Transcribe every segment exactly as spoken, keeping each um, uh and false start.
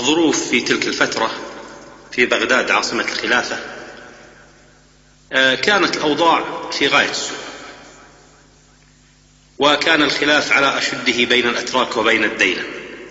الظروف في تلك الفترة في بغداد عاصمة الخلافة كانت الأوضاع في غاية السوء، وكان الخلاف على أشده بين الأتراك وبين الديلم.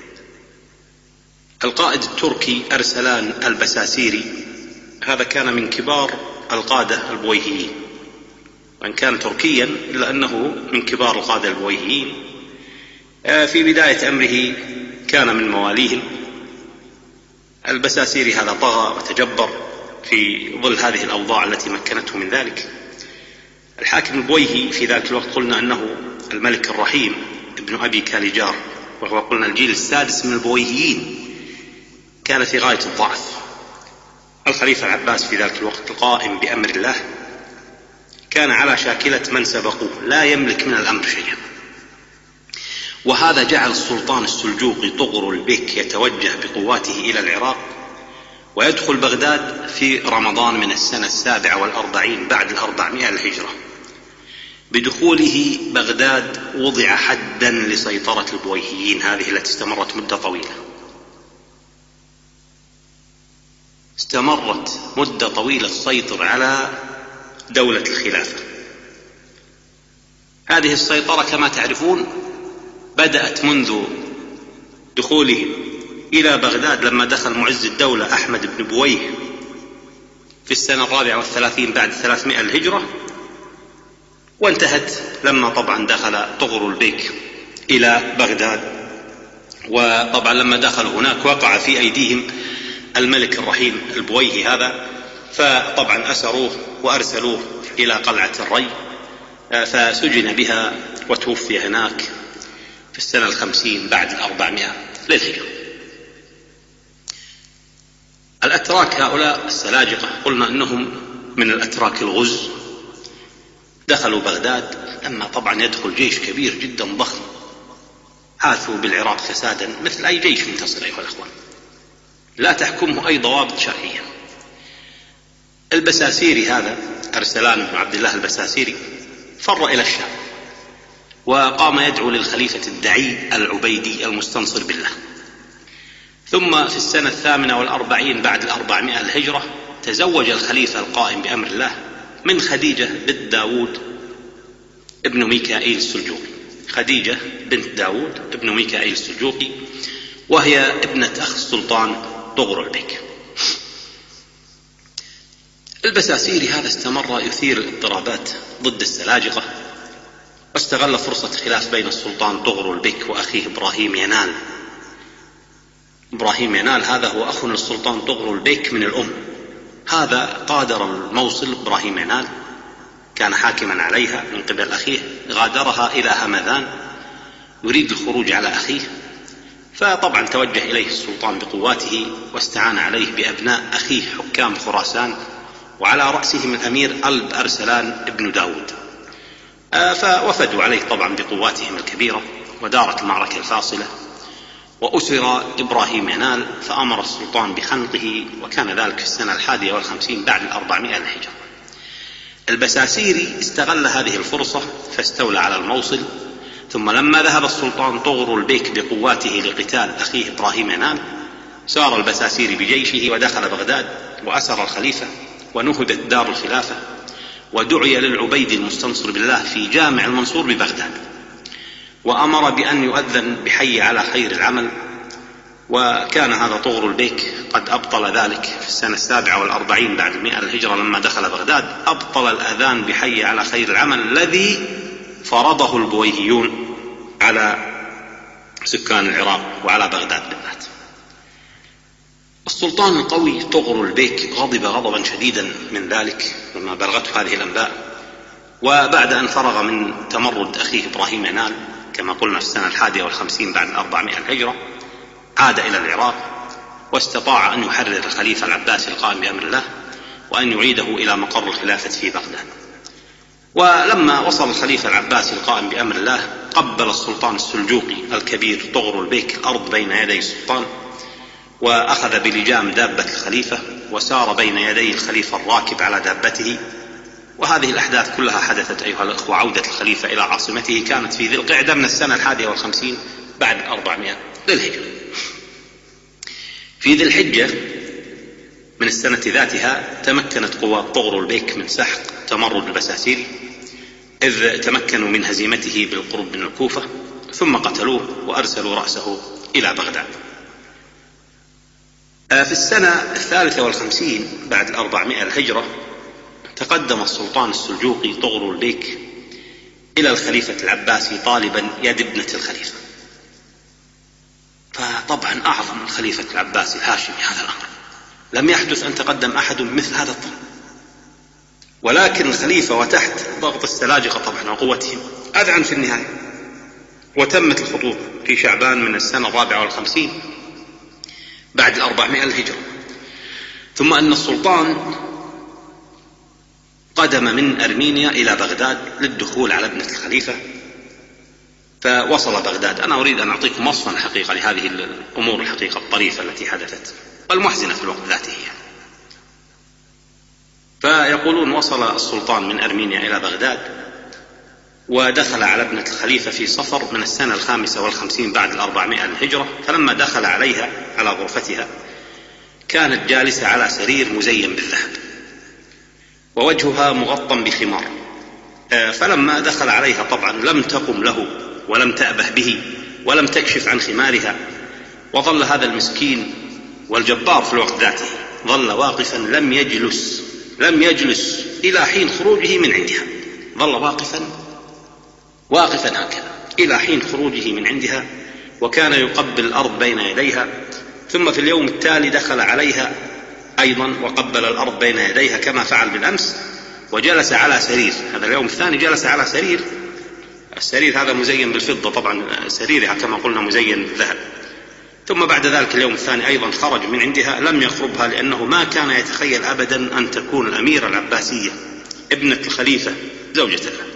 القائد التركي أرسلان البساسيري هذا كان من كبار القادة البويهيين، وإن كان تركيا إلا أنه من كبار القادة البويهيين. في بداية أمره كان من مواليهم. البساسيري هذا طغى وتجبر في ظل هذه الأوضاع التي مكنته من ذلك. الحاكم البويهي في ذلك الوقت قلنا أنه الملك الرحيم ابن أبي كاليجار، وهو قلنا الجيل السادس من البويهيين، كان في غاية الضعف. الخليفة العباس في ذلك الوقت القائم بأمر الله كان على شاكلة من سبقوه، لا يملك من الأمر شيئا، وهذا جعل السلطان السلجوقي طغرل البيك يتوجه بقواته إلى العراق ويدخل بغداد في رمضان من السنة السابعة والأربعين بعد الأربعمائة الهجرة. بدخوله بغداد وضع حدا لسيطرة البويهيين هذه التي استمرت مدة طويلة استمرت مدة طويلة تسيطر على دولة الخلافة. هذه السيطرة كما تعرفون بدأت منذ دخولهم إلى بغداد لما دخل معز الدولة أحمد بن بويه في السنة الرابعة والثلاثين بعد ثلاثمائة الهجرة، وانتهت لما طبعا دخل طغرل البيك إلى بغداد. وطبعا لما دخل هناك وقع في أيديهم الملك الرحيم البويهي هذا، فطبعا أسروه وأرسلوه إلى قلعة الري، فسجن بها وتوفي هناك في السنة الخمسين بعد الأربعمائة للهجرة. الأتراك هؤلاء السلاجقة قلنا أنهم من الأتراك الغز، دخلوا بغداد لما طبعا يدخل جيش كبير جدا ضخم، عاثوا بالعراق فسادا مثل أي جيش منتصر أيها الأخوان، لا تحكمه أي ضوابط شرعية. البساسيري هذا أرسلان بن عبد الله البساسيري فر إلى الشام وقام يدعو للخليفة الدعي العبيدي المستنصر بالله. ثم في السنة الثامنة والأربعين بعد الأربعمائة الهجرة تزوج الخليفة القائم بأمر الله من خديجة بنت داود ابن ميكائيل السلجوقي، خديجة بنت داود ابن ميكائيل السلجوقي، وهي ابنة أخ السلطان طغرل البيك. البساسيري هذا استمر يثير الاضطرابات ضد السلاجقة، واستغل فرصة خلاف بين السلطان طغرل البيك وأخيه إبراهيم ينال. إبراهيم ينال هذا هو أخ للسلطان طغرل البيك من الأم، هذا قادر الموصل إبراهيم ينال كان حاكما عليها من قبل أخيه، غادرها إلى همذان يريد الخروج على أخيه، فطبعا توجه إليه السلطان بقواته واستعان عليه بأبناء أخيه حكام خراسان، وعلى رأسهم الأمير ألب أرسلان ابن داود. فوفدوا عليه طبعا بقواتهم الكبيرة، ودارت المعركة الفاصلة، وأسر إبراهيم ينال، فأمر السلطان بخنقه، وكان ذلك في السنة الحادية والخمسين بعد الأربعمائة الهجرة. البساسيري استغل هذه الفرصة فاستولى على الموصل. ثم لما ذهب السلطان طغرل البيك بقواته لقتال أخيه إبراهيم ينال، سار البساسيري بجيشه ودخل بغداد وأسر الخليفة، ونهدت دار الخلافة، ودعي للعبيد المستنصر بالله في جامع المنصور ببغداد، وأمر بأن يؤذن بحي على خير العمل. وكان هذا طغرل البيك قد أبطل ذلك في السنة السابعة والأربعين بعد المئة الهجرة لما دخل بغداد، أبطل الأذان بحي على خير العمل الذي فرضه البويهيون على سكان العراق وعلى بغداد بالذات. السلطان القوي طغرل البيك غضب غضبا شديدا من ذلك لما بلغته هذه الأنباء، وبعد أن فرغ من تمرد أخيه إبراهيم ينال كما قلنا في السنة الحادية والخمسين بعد الأربعمائة الهجرة، عاد إلى العراق واستطاع أن يحرر الخليفة العباسي القائم بأمر الله وأن يعيده إلى مقر الخلافة في بغداد. ولما وصل الخليفة العباسي القائم بأمر الله قبل السلطان السلجوقي الكبير طغرل البيك الأرض بين يدي السلطان، وأخذ بلجام دابة الخليفة وسار بين يدي الخليفة الراكب على دابته. وهذه الأحداث كلها حدثت أيها الأخوة. عودة الخليفة إلى عاصمته كانت في ذي القعدة من السنة الحادية والخمسين بعد الأربعمائة للهجرة. في ذي الحجة من السنة ذاتها تمكنت قوات طغرل بيك من سحق تمرد البساسيري، إذ تمكنوا من هزيمته بالقرب من الكوفة، ثم قتلوه وأرسلوا رأسه إلى بغداد. في السنة الثالثة والخمسين بعد الأربعمائة الهجرة تقدم السلطان السلجوقي طغرل بيك إلى الخليفة العباسي طالبا يد ابنة الخليفة. فطبعا أعظم الخليفة العباسي الهاشمي هذا الأمر، لم يحدث أن تقدم أحد مثل هذا الطلب، ولكن الخليفة وتحت ضغط السلاجقة طبعا وقوتهم أذعن في النهاية، وتمت الخطوبة في شعبان من السنة الرابعة والخمسين بعد الأربعمائة الهجرة. ثم أن السلطان قدم من أرمينيا إلى بغداد للدخول على ابنة الخليفة، فوصل بغداد. أنا أريد أن أعطيكم وصفا الحقيقة لهذه الأمور الحقيقة الطريفة التي حدثت والمحزنة في الوقت ذاته. فيقولون وصل السلطان من أرمينيا إلى بغداد ودخل على ابنة الخليفة في صفر من السنة الخامسة والخمسين بعد الأربعمائة الهجرة. فلما دخل عليها على غرفتها كانت جالسة على سرير مزين بالذهب ووجهها مغطى بخمار. فلما دخل عليها طبعا لم تقم له ولم تأبه به ولم تكشف عن خمارها، وظل هذا المسكين والجبار في الوقت ذاته ظل واقفا لم يجلس لم يجلس إلى حين خروجه من عندها، ظل واقفا واقفا هكذا إلى حين خروجه من عندها، وكان يقبل الأرض بين يديها. ثم في اليوم التالي دخل عليها أيضا وقبل الأرض بين يديها كما فعل بالأمس، وجلس على سرير. هذا اليوم الثاني جلس على سرير، السرير هذا مزين بالفضة طبعا، سريرها كما قلنا مزين بالذهب. ثم بعد ذلك اليوم الثاني أيضا خرج من عندها، لم يخربها لأنه ما كان يتخيل أبدا أن تكون الأميرة العباسية ابنة الخليفة زوجة له.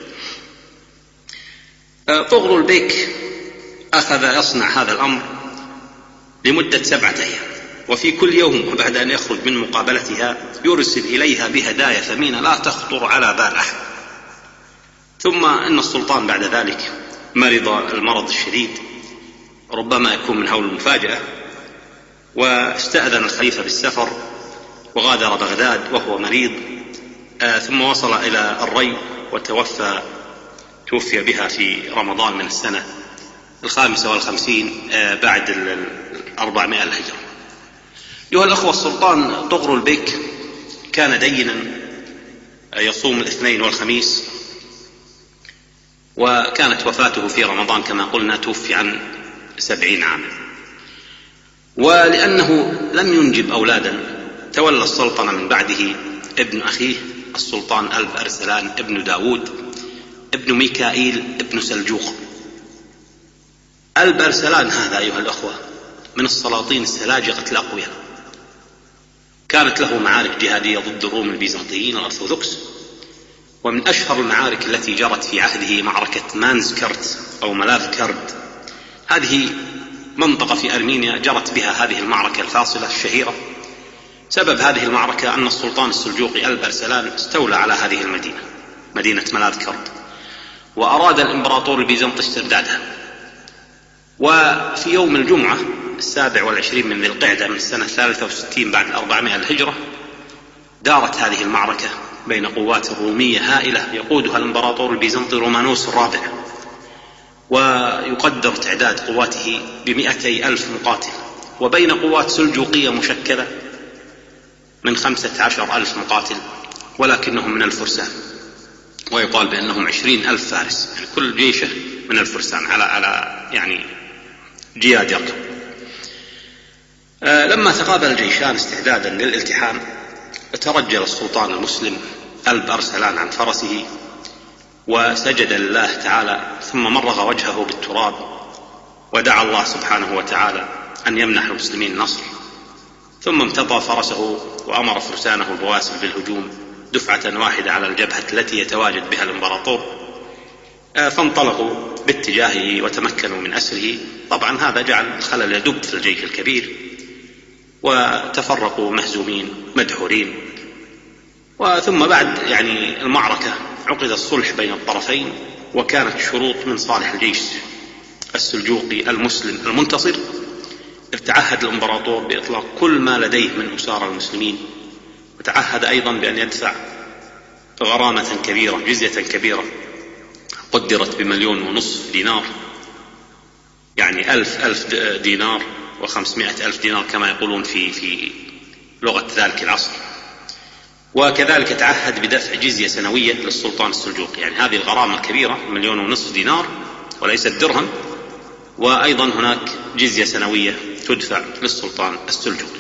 طغرل بيك أخذ يصنع هذا الأمر لمدة سبعة أيام، وفي كل يوم وبعد أن يخرج من مقابلتها يرسل إليها بهدايا ثمينة لا تخطر على بال أحد. ثم أن السلطان بعد ذلك مرض المرض الشديد، ربما يكون من هول المفاجأة، واستأذن الخليفة بالسفر وغادر بغداد وهو مريض. آه ثم وصل إلى الري وتوفى توفي بها في رمضان من السنة الخامسة والخمسين آه بعد الأربعمائة الهجرة. أيها الأخوة، السلطان طغرل بيك كان دينا يصوم الاثنين والخميس، وكانت وفاته في رمضان كما قلنا، توفي عن سبعين عاما. ولأنه لم ينجب أولادا تولى السلطنة من بعده ابن أخيه السلطان ألب أرسلان ابن داود ابن ميكائيل ابن سلجوق. ألب أرسلان هذا أيها الأخوة من السلاطين السلاجقة الأقوياء، كانت له معارك جهادية ضد الروم البيزنطيين الأرثوذكس، ومن أشهر المعارك التي جرت في عهده معركة مانزكرت أو ملاذكرد. هذه منطقة في أرمينيا جرت بها هذه المعركة الفاصلة الشهيرة. سبب هذه المعركة أن السلطان السلجوقي ألب أرسلان استولى على هذه المدينة، مدينة ملاذكرد، وأراد الإمبراطور البيزنطي استردادها. وفي يوم الجمعة السابع والعشرين من ذي القعدة من السنة الثالثة والستين بعد الأربعمائة الهجرة دارت هذه المعركة بين قوات رومية هائلة يقودها الإمبراطور البيزنطي رومانوس الرابع، ويقدر تعداد قواته بمئتي ألف مقاتل، وبين قوات سلجوقية مشكلة من خمسة عشر ألف مقاتل ولكنهم من الفرسان، ويقال بأنهم عشرين ألف فارس، يعني كل جيشه من الفرسان على على يعني جياد يركب. آه لما تقابل الجيشان استعدادا للالتحام ترجل السلطان المسلم ألب أرسلان عن فرسه وسجد لله تعالى، ثم مرغ وجهه بالتراب ودعا الله سبحانه وتعالى أن يمنح المسلمين النصر. ثم امتطى فرسه وأمر فرسانه البواسل بالهجوم دفعة واحدة على الجبهة التي يتواجد بها الإمبراطور، فانطلقوا باتجاهه وتمكنوا من أسره. طبعا هذا جعل الخلل يدب في الجيش الكبير، وتفرقوا مهزومين مدحورين. وثم بعد يعني المعركة عقد الصلح بين الطرفين، وكانت الشروط من صالح الجيش السلجوقي المسلم المنتصر تعهد الإمبراطور بإطلاق كل ما لديه من أسارى المسلمين، وتعهد أيضا بأن يدفع غرامة كبيرة، جزية كبيرة قدرت بمليون ونصف دينار، يعني ألف ألف دينار وخمسمائة ألف دينار كما يقولون في في لغة ذلك العصر. وكذلك تعهد بدفع جزية سنوية للسلطان السلجوقي، يعني هذه الغرامة الكبيرة مليون ونصف دينار وليس الدرهم، وأيضا هناك جزية سنوية تدفع للسلطان السلجوقي.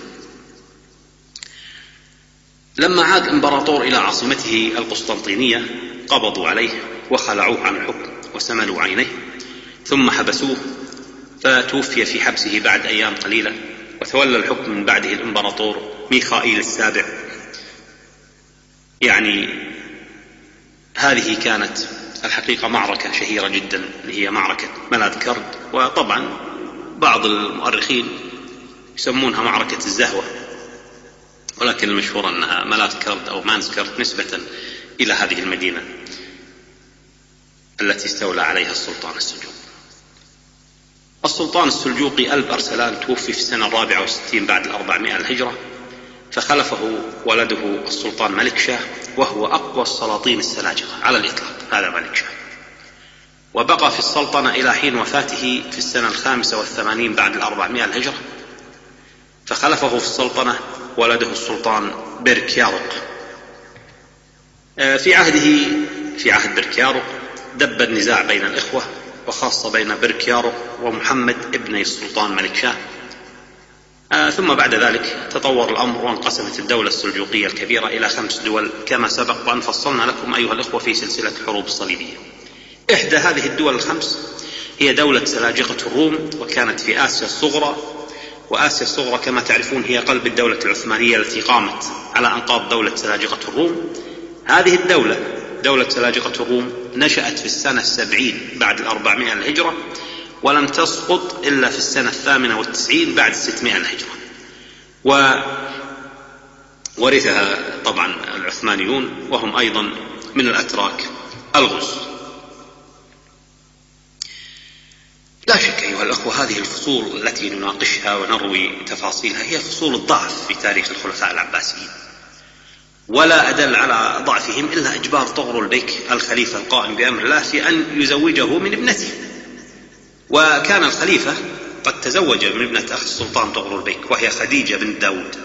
لما عاد الإمبراطور إلى عاصمته القسطنطينية قبضوا عليه وخلعوه عن الحكم وسملوا عينيه، ثم حبسوه فتوفي في حبسه بعد أيام قليلة، وتولى الحكم من بعده الإمبراطور ميخائيل السابع. يعني هذه كانت الحقيقة معركة شهيرة جدا، هي معركة ملاذ كرد، وطبعا بعض المؤرخين يسمونها معركة الزهوة، ولكن المشهور أنها ملاذ كرد أو مانز كرد نسبة إلى هذه المدينة التي استولى عليها السلطان السلجوقي. السلطان السلجوقي ألب أرسلان توفي في السنة الرابعة والستين بعد الأربعمائة الهجرة، فخلفه ولده السلطان ملك شاه، وهو أقوى السلاطين السلاجقة على الإطلاق، هذا ملك شاه، وبقى في السلطنة إلى حين وفاته في السنة الخامسة والثمانين بعد الأربعمائة الهجرة، فخلفه في السلطنة ولده السلطان بركياروق. في عهده في عهد بركياروق دب النزاع بين الإخوة، وخاصة بين بركياروق ومحمد ابن السلطان ملك شاه. آه ثم بعد ذلك تطور الأمر وانقسمت الدولة السلجوقية الكبيرة إلى خمس دول كما سبق وأن فصلنا لكم أيها الإخوة في سلسلة الحروب الصليبية. إحدى هذه الدول الخمس هي دولة سلاجقة الروم، وكانت في آسيا الصغرى، وآسيا الصغرى كما تعرفون هي قلب الدولة العثمانية التي قامت على أنقاض دولة سلاجقة الروم. هذه الدولة دولة سلاجقة الروم نشأت في السنة السبعين بعد الأربعمائة الهجرة، ولم تسقط إلا في السنة الثامنة والتسعين بعد الستمائة الهجرة، وورثها طبعا العثمانيون وهم أيضا من الأتراك الغز. لا شك أيها الأخوة هذه الفصول التي نناقشها ونروي تفاصيلها هي فصول الضعف في تاريخ الخلفاء العباسيين، ولا أدل على ضعفهم إلا إجبار طغرل بيك الخليفة القائم بأمر الله في أن يزوجه من ابنته. وكان الخليفة قد تزوج من ابنة أخي السلطان طغرل بيك وهي خديجة بنت داود.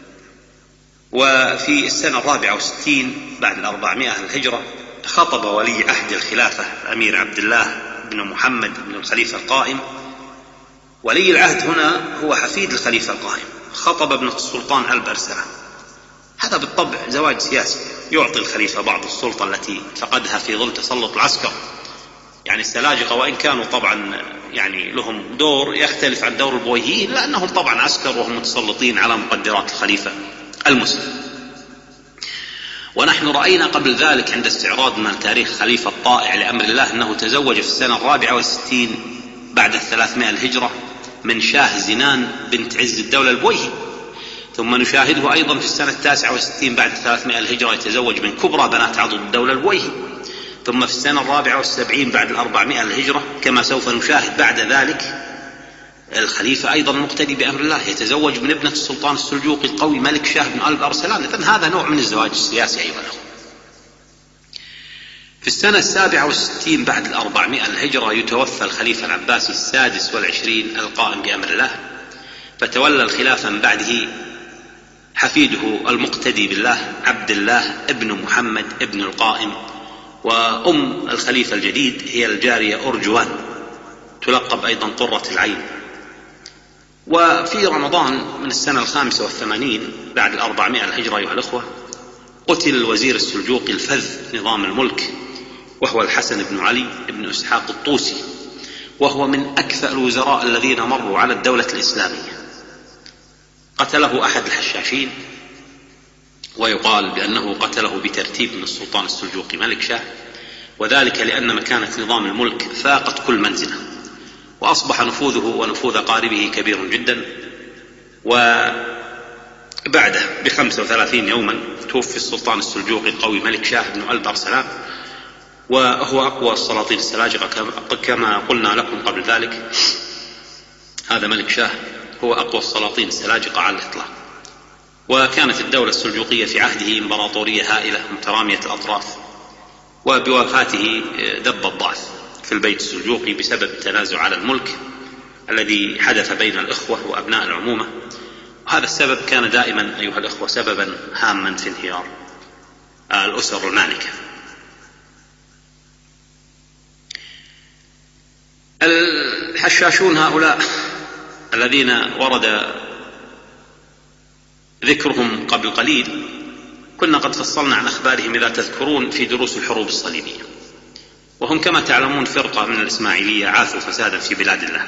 وفي السنة الرابعة والستين بعد الأربعمائة الهجرة خطب ولي عهد الخلافة الأمير عبد الله بن محمد بن الخليفة القائم. ولي العهد هنا هو حفيد الخليفة القائم، خطب ابنة السلطان ألب أرسلان. هذا بالطبع زواج سياسي، يعطي الخليفة بعض السلطة التي فقدها في ظل تسلط العسكر. يعني السلاجقة وإن كانوا طبعا يعني لهم دور يختلف عن دور البويهيين، لأنهم طبعا عسكر وهم متسلطين على مقدرات الخليفة المسلم. ونحن رأينا قبل ذلك عند استعراضنا لتاريخ خليفة الطائع لأمر الله أنه تزوج في السنة الرابعة والستين بعد الثلاثمائة الهجرة من شاه زنان بنت عز الدولة البويهي، ثم نشاهده أيضا في السنة التاسعة والستين بعد الثلاثمائة الهجرة يتزوج من كبرى بنات عضد الدولة البويهي، ثم في السنة الرابعة والسبعين بعد الأربعمائة الهجرة كما سوف نشاهد بعد ذلك الخليفة أيضا المقتدي بأمر الله يتزوج من ابنة السلطان السلجوقي القوي ملك شاه بن ألب أرسلان. إذن هذا نوع من الزواج السياسي أيضا. في السنة السابعة والستين بعد الأربعمائة الهجرة يتوفى الخليفة العباسي السادس والعشرين القائم بأمر الله، فتولى الخلافة من بعده حفيده المقتدي بالله عبد الله ابن محمد ابن القائم. وأم الخليفة الجديد هي الجارية أرجوان تلقب أيضا قرة العين. وفي رمضان من السنة الخامسة والثمانين بعد الأربعمائة الهجرة أيها الأخوة قتل الوزير السلجوقي الفذ نظام الملك، وهو الحسن بن علي بن إسحاق الطوسي، وهو من أكثر الوزراء الذين مروا على الدولة الإسلامية. قتله أحد الحشاشين، ويقال بأنه قتله بترتيب من السلطان السلجوقي ملك شاه، وذلك لأن مكانة نظام الملك فاقت كل منزله، وأصبح نفوذه ونفوذ قاربه كبير جدا. وبعده بخمسة وثلاثين يوما توفي السلطان السلجوقي القوي ملك شاه بن ألب أرسلان، وهو أقوى السلاطين السلاجقة كما قلنا لكم قبل ذلك. هذا ملك شاه هو أقوى السلاطين السلاجقة على الإطلاق. وكانت الدولة السلجوقية في عهده إمبراطورية هائلة مترامية الأطراف، وبوفاته دب الضعف في البيت السلجوقي بسبب التنازع على الملك الذي حدث بين الإخوة وأبناء العمومة. وهذا السبب كان دائما أيها الأخوة سببا هاما في انهيار الأسر المالكة. الحشاشون هؤلاء الذين ورد ذكرهم قبل قليل كنا قد فصلنا عن أخبارهم إذا تذكرون في دروس الحروب الصليبية، وهم كما تعلمون فرقة من الإسماعيلية عاثوا فسادا في بلاد الله،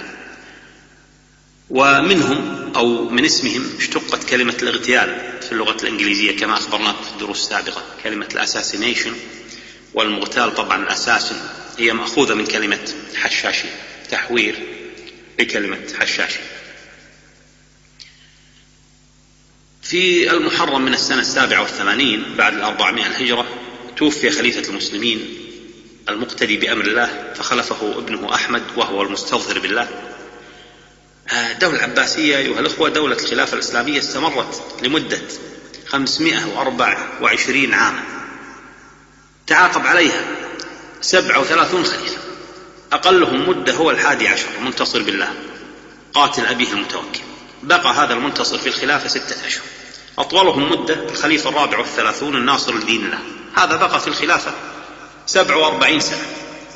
ومنهم أو من اسمهم اشتقت كلمة الاغتيال في اللغة الإنجليزية كما أخبرناكم في الدروس السابقة. كلمة الأساسينيشن والمغتال طبعا الأساسن هي مأخوذة من كلمة حشاشي، تحوير بكلمة حشاشي. في المحرم من السنة السابعة والثمانين بعد الأربعمائة الهجرة توفي خليفة المسلمين المقتدي بأمر الله، فخلفه ابنه أحمد وهو المستظهر بالله. الدولة العباسية أيها الأخوة دولة الخلافة الإسلامية استمرت لمدة خمسمائة وأربعة وعشرين عاما، تعاقب عليها سبعة وثلاثون خليفة، أقلهم مدة هو الحادي عشر المنتصر بالله قاتل أبيه المتوكل، بقى هذا المنتصر في الخلافة ستة أشهر. أطولهم مدة الخليفة الرابع والثلاثون الناصر لدين الله، هذا بقى في الخلافة سبع وأربعين سنة.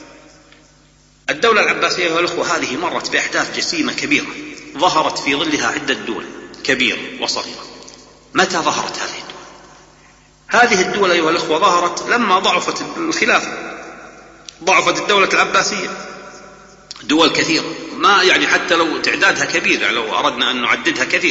الدولة العباسية أيها الأخوة هذه مرت بأحداث جسيمة كبيرة، ظهرت في ظلها عدة دول كبيرة وصغيرة. متى ظهرت هذه الدول؟ هذه الدول أيها الأخوة ظهرت لما ضعفت الخلافة، ضعفت الدولة العباسية. دول كثيرة ما يعني حتى لو تعدادها كبير، يعني لو أردنا أن نعددها كثير.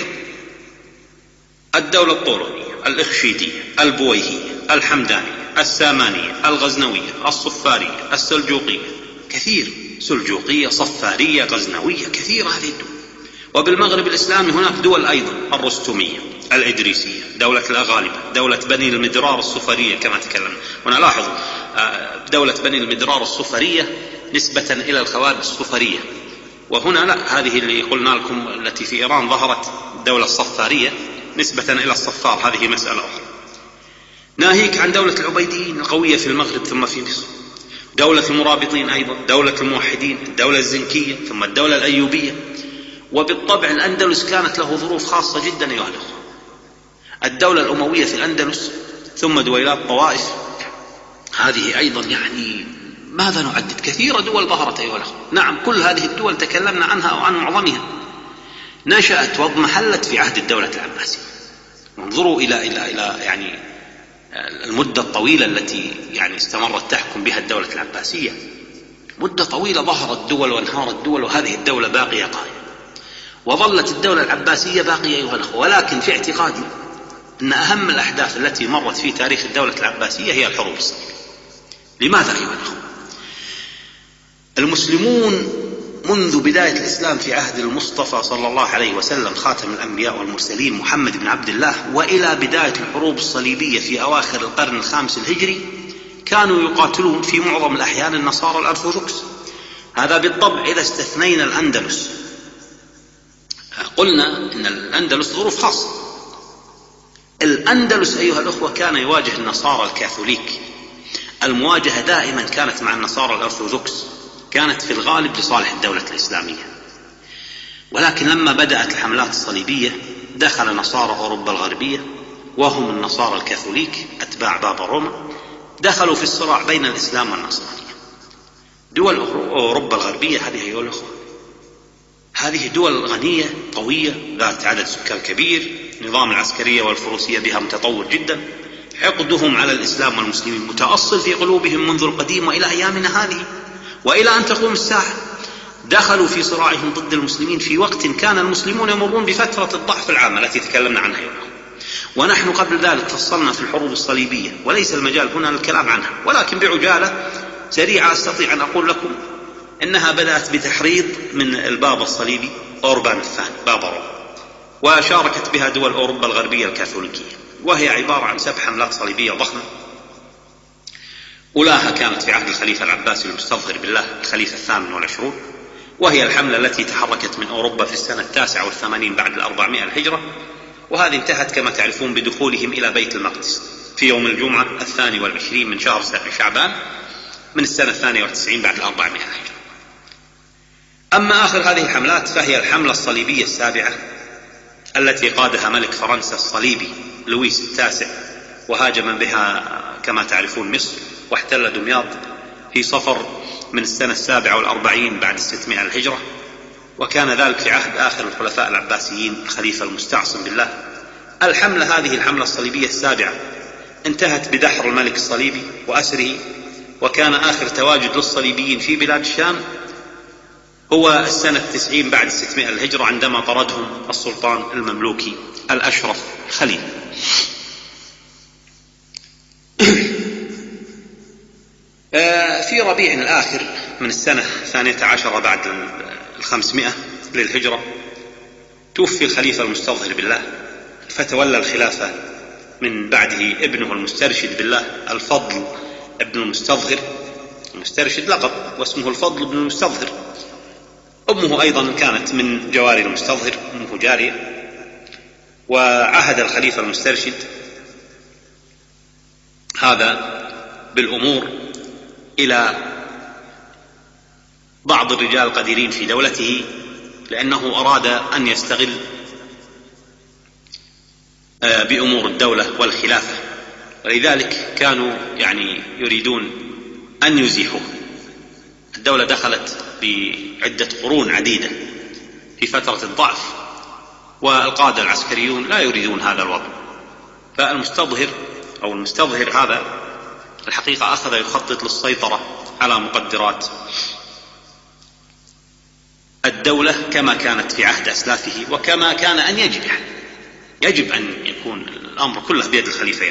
الدولة الطولونية، الإخشيدية، البويهية، الحمدانية، السامانية، الغزنوية، الصفارية، السلجوقية، كثير، سلجوقية، صفارية، غزنوية، كثير هذه الدول. وبالمغرب الإسلامي هناك دول أيضا، الرستمية، الإدريسية، دولة الأغالبة، دولة بني المدرار الصفرية كما تكلمنا. هنا لاحظ دولة بني المدرار الصفرية نسبة إلى الخوارج الصفرية، وهنا لا، هذه اللي قلنا لكم التي في إيران ظهرت الدولة الصفارية نسبة إلى الصفار، هذه مسألة أخرى. ناهيك عن دولة العبيديين القوية في المغرب ثم في مصر، دولة المرابطين أيضا، دولة الموحدين، الدولة الزنكية، ثم الدولة الأيوبية. وبالطبع الأندلس كانت له ظروف خاصة جدا أيها الأخوة، الدولة الأموية في الأندلس، ثم دويلات طوائف، هذه أيضا يعني ماذا نعدد، كثيرة دول ظهرت أيها الأخوة. نعم كل هذه الدول تكلمنا عنها وعن معظمها نشأت واضمحلت في عهد الدولة العباسية. انظروا إلى إلى إلى يعني المدة الطويلة التي يعني استمرت تحكم بها الدولة العباسية، مدة طويلة ظهرت دول وانهارت دول، وهذه الدولة باقية قائمة، وظلت الدولة العباسية باقية أيها الأخوة. ولكن في اعتقادي أن أهم الأحداث التي مرت في تاريخ الدولة العباسية هي الحروب الصليبية. لماذا أيها الأخوة؟ المسلمون منذ بداية الإسلام في عهد المصطفى صلى الله عليه وسلم خاتم الأنبياء والمرسلين محمد بن عبد الله، وإلى بداية الحروب الصليبية في أواخر القرن الخامس الهجري، كانوا يقاتلون في معظم الأحيان النصارى الأرثوذكس. هذا بالطبع إذا استثنينا الأندلس. قلنا إن الأندلس ظروف خاصة. الأندلس أيها الأخوة كان يواجه النصارى الكاثوليك، المواجهة دائما كانت مع النصارى الأرثوذكس، كانت في الغالب لصالح الدولة الإسلامية. ولكن لما بدأت الحملات الصليبية دخل نصارى أوروبا الغربية، وهم النصارى الكاثوليك أتباع بابا روما، دخلوا في الصراع بين الإسلام والنصرانية. دول أوروبا الغربية هذه أيها الأخوة هذه دول غنية قوية ذات عدد سكان كبير، نظام العسكرية والفروسية بها متطور جدا، حقدهم على الإسلام والمسلمين متأصل في قلوبهم منذ القديم وإلى أيامنا هذه وإلى أن تقوم الساعة. دخلوا في صراعهم ضد المسلمين في وقت كان المسلمون يمرون بفترة الضعف العامة التي تكلمنا عنها اليوم، ونحن قبل ذلك فصلنا في الحروب الصليبية، وليس المجال هنا للكلام عنها، ولكن بعجالة سريعة أستطيع أن أقول لكم إنها بدأت بتحريض من البابا الصليبي أوربان الثاني بابا روما، وشاركت بها دول أوروبا الغربية الكاثوليكية، وهي عبارة عن سبع حملات صليبية ضخمة. أولاها كانت في عهد الخليفة العباسي المستظهر بالله الخليفة الثامن والعشرون، وهي الحملة التي تحركت من أوروبا في السنة التاسعة والثمانين بعد الأربعمائة الهجرة، وهذه انتهت كما تعرفون بدخولهم إلى بيت المقدس في يوم الجمعة الثاني والعشرين من شهر شعبان من السنة الثانية والتسعين بعد الأربعمائة الهجرة. أما آخر هذه الحملات فهي الحملة الصليبية السابعة التي قادها ملك فرنسا الصليبي لويس التاسع، وهاجم بها كما تعرفون مصر، واحتل دمياط في صفر من السنة السابعة والأربعين بعد الستمائة الهجرة، وكان ذلك في عهد آخر الخلفاء العباسيين الخليفة المستعصم بالله. الحملة هذه الحملة الصليبية السابعة انتهت بدحر الملك الصليبي وأسره، وكان آخر تواجد للصليبيين في بلاد الشام هو السنة التسعين بعد الستمائة الهجرة عندما طردهم السلطان المملوكي الأشرف خليل. في ربيع الآخر من السنة الثانية عشرة بعد الخمسمائة للهجرة توفي الخليفة المستظهر بالله، فتولى الخلافة من بعده ابنه المسترشد بالله الفضل ابن المستظهر. المسترشد لقب واسمه الفضل ابن المستظهر. أمه أيضا كانت من جواري المستظهر، أمه جارية. وعهد الخليفة المسترشد هذا بالأمور إلى بعض الرجال القديرين في دولته، لأنه أراد أن يستغل بأمور الدولة والخلافة، ولذلك كانوا يعني يريدون أن يزيحوه. الدولة دخلت بعدة قرون عديدة في فترة الضعف، والقادة العسكريون لا يريدون هذا الوضع، فالمستظهر أو المستظهر هذا الحقيقة أخذ يخطط للسيطرة على مقدرات الدولة كما كانت في عهد أسلافه، وكما كان أن يجب يعني يجب أن يكون الأمر كله بيد الخليفين.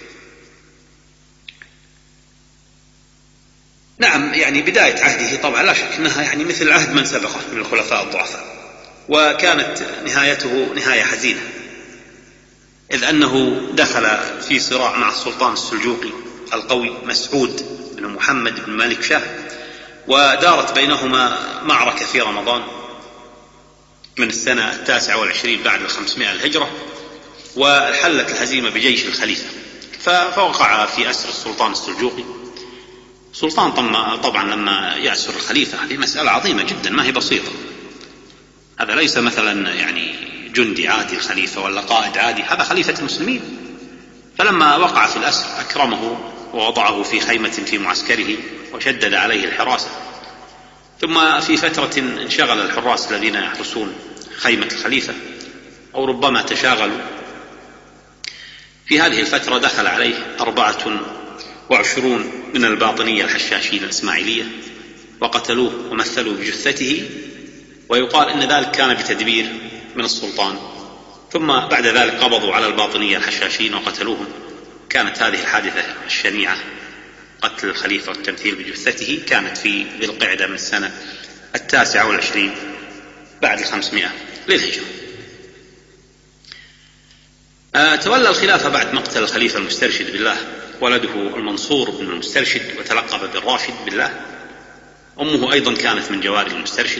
نعم، يعني بداية عهده طبعا لا شك أنها يعني مثل عهد من سبقه من الخلفاء الضعفاء، وكانت نهايته نهاية حزينة، إذ أنه دخل في صراع مع السلطان السلجوقي القوي مسعود بن محمد بن مالك شاه، ودارت بينهما معركة في رمضان من السنة التاسعة والعشرين بعد الخمسمائة الهجرة، وحلت الهزيمة بجيش الخليفة، فوقع في أسر السلطان السلجوقي. السلطان طبعا لما يأسر الخليفة هذه مسألة عظيمة جدا، ما هي بسيطة. هذا ليس مثلا يعني جندي عادي الخليفة ولا قائد عادي، هذا خليفة المسلمين. فلما وقع في الأسر أكرمه ووضعه في خيمة في معسكره وشدد عليه الحراسة، ثم في فترة انشغل الحراس الذين يحرسون خيمة الخليفة أو ربما تشاغلوا. في هذه الفترة دخل عليه أربعة وعشرون من الباطنية الحشاشين الإسماعيلية وقتلوه ومثلوا بجثته، ويقال إن ذلك كان بتدبير من السلطان. ثم بعد ذلك قبضوا على الباطنية الحشاشين وقتلوهم. كانت هذه الحادثة الشنيعة قتل الخليفة والتمثيل بجثته كانت في ذي القعدة من السنة التاسعة والعشرين بعد الخمسمائة للهجرة. أه تولى الخلافة بعد مقتل الخليفة المسترشد بالله ولده المنصور بن المسترشد، وتلقب بالراشد بالله. أمه أيضا كانت من جواري المسترشد.